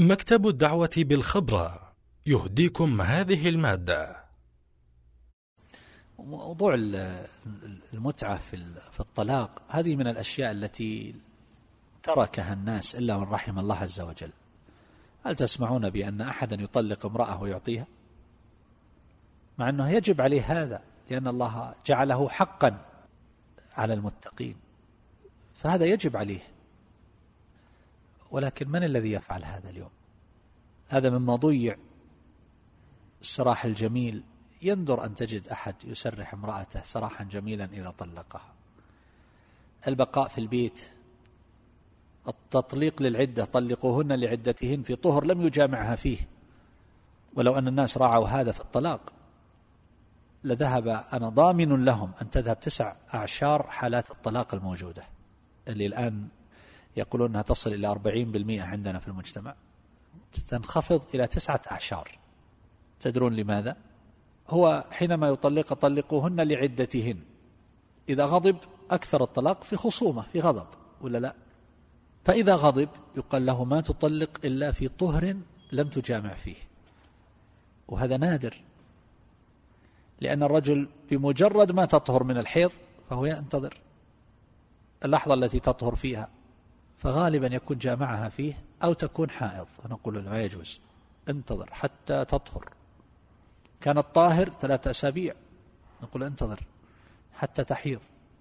مكتب الدعوة بالخبرة يهديكم هذه المادة. موضوع المتعة في الطلاق هذه من الأشياء التي تركها الناس إلا من رحم الله عز وجل. هل تسمعون بأن أحدا يطلق امرأة ويعطيها؟ مع أنه يجب عليه هذا، لأن الله جعله حقا على المتقين، فهذا يجب عليه. ولكن من الذي يفعل هذا اليوم؟ هذا مما ضيع. السراح الجميل، يندر أن تجد أحد يسرح امرأته سراحا جميلا إذا طلقها. البقاء في البيت، التطليق للعدة، طلقوهن لعدتهن في طهر لم يجامعها فيه. ولو أن الناس راعوا هذا في الطلاق لذهب، أنا ضامن لهم أن تذهب 9 أعشار حالات الطلاق الموجودة، اللي الآن يقولون أنها تصل إلى 40% عندنا في المجتمع، تنخفض إلى 9 أعشار. تدرون لماذا؟ هو حينما يطلق طلقوهن لعدتهن، إذا غضب أكثر الطلاق في خصومة، في غضب، ولا لا؟ فإذا غضب يقال له ما تطلق إلا في طهر لم تجامع فيه، وهذا نادر، لأن الرجل بمجرد ما تطهر من الحيض فهو ينتظر اللحظة التي تطهر فيها، فغالبا يكون جامعها فيه أو تكون حائض، فنقول له ما يجوز، انتظر حتى تطهر. كان الطاهر 3 أسابيع، نقول انتظر حتى تحيض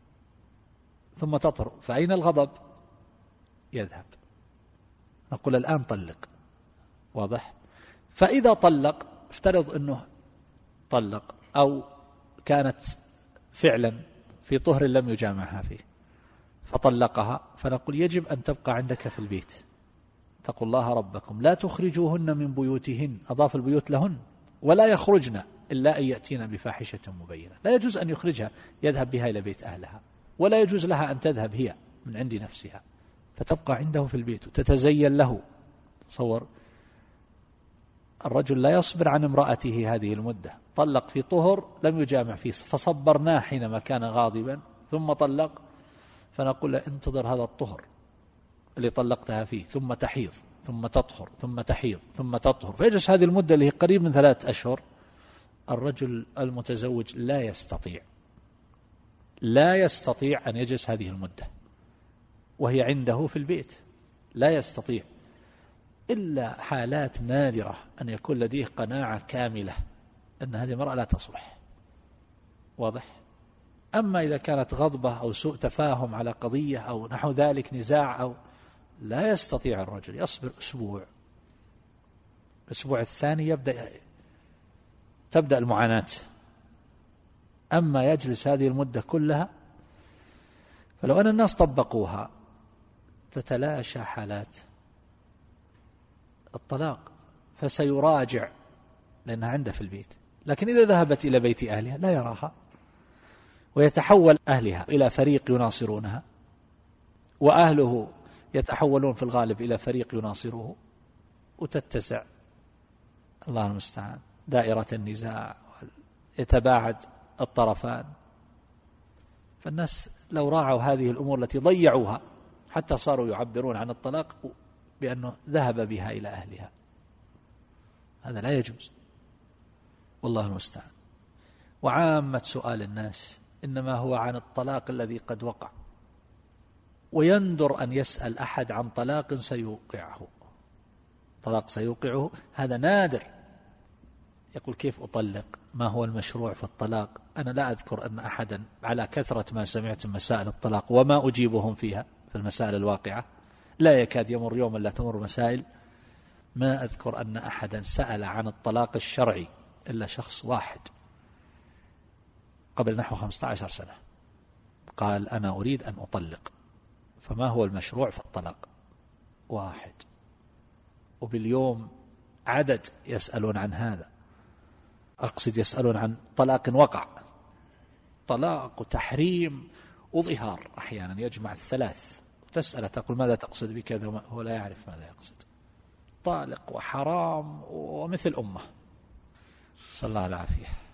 ثم تطهر. فأين الغضب؟ يذهب، نقول الآن طلق. واضح؟ فإذا طلق، افترض أنه طلق أو كانت فعلا في طهر لم يجامعها فيه فطلقها، فنقول يجب أن تبقى عندك في البيت. اتقوا الله ربكم لا تخرجوهن من بيوتهن، أضاف البيوت لهن، ولا يخرجن إلا أن يأتين بفاحشة مبينة. لا يجوز أن يخرجها يذهب بها إلى بيت أهلها، ولا يجوز لها أن تذهب هي من عند نفسها، فتبقى عنده في البيت وتتزين له. تصور الرجل لا يصبر عن امرأته هذه المدة، طلق في طهر لم يجامع فيه فصبرناه حينما كان غاضبا ثم طلق، فنقول له انتظر هذا الطهر اللي طلقتها فيه ثم تحيض ثم تطهر ثم تحيض ثم تطهر، فيجلس هذه المدة اللي هي قريب من 3 أشهر. الرجل المتزوج لا يستطيع أن يجلس هذه المدة وهي عنده في البيت، لا يستطيع، إلا حالات نادرة أن يكون لديه قناعة كاملة أن هذه المرأة لا تصلح. واضح؟ أما إذا كانت غضبة أو سوء تفاهم على قضية أو نحو ذلك، نزاع، أو لا يستطيع الرجل، يصبر الأسبوع الثاني تبدأ المعاناة. أما يجلس هذه المدة كلها، فلو أن الناس طبقوها تتلاشى حالات الطلاق، فسيراجع لأنها عنده في البيت. لكن إذا ذهبت إلى بيت أهلها لا يراها، ويتحول أهلها إلى فريق يناصرونها، وأهله يتحولون في الغالب إلى فريق يناصره، وتتسع الله المستعان دائرة النزاع، يتباعد الطرفان. فالناس لو راعوا هذه الأمور التي ضيعوها حتى صاروا يعبرون عن الطلاق بأنه ذهب بها إلى أهلها، هذا لا يجوز، والله المستعان. وعامة سؤال الناس إنما هو عن الطلاق الذي قد وقع، ويندر أن يسأل أحد عن طلاق سيوقعه، هذا نادر. يقول كيف أطلق؟ ما هو المشروع في الطلاق؟ أنا لا أذكر أن أحدا، على كثرة ما سمعت مسائل الطلاق وما أجيبهم فيها في المسائل الواقعة، لا يكاد يمر يوم لا تمر مسائل ما أذكر أن أحدا سأل عن الطلاق الشرعي إلا شخص واحد قبل نحو 15 سنة قال أنا أريد أن أطلق. فما هو المشروع في الطلاق؟ واحد، وباليوم عدد يسألون عن هذا، أقصد يسألون عن طلاق وقع، طلاق وتحريم وظهار، أحيانا يجمع الثلاث، وتسأل تقول ماذا تقصد بكذا، هو لا يعرف ماذا يقصد، طالق وحرام ومثل أمه، صلى الله العافية.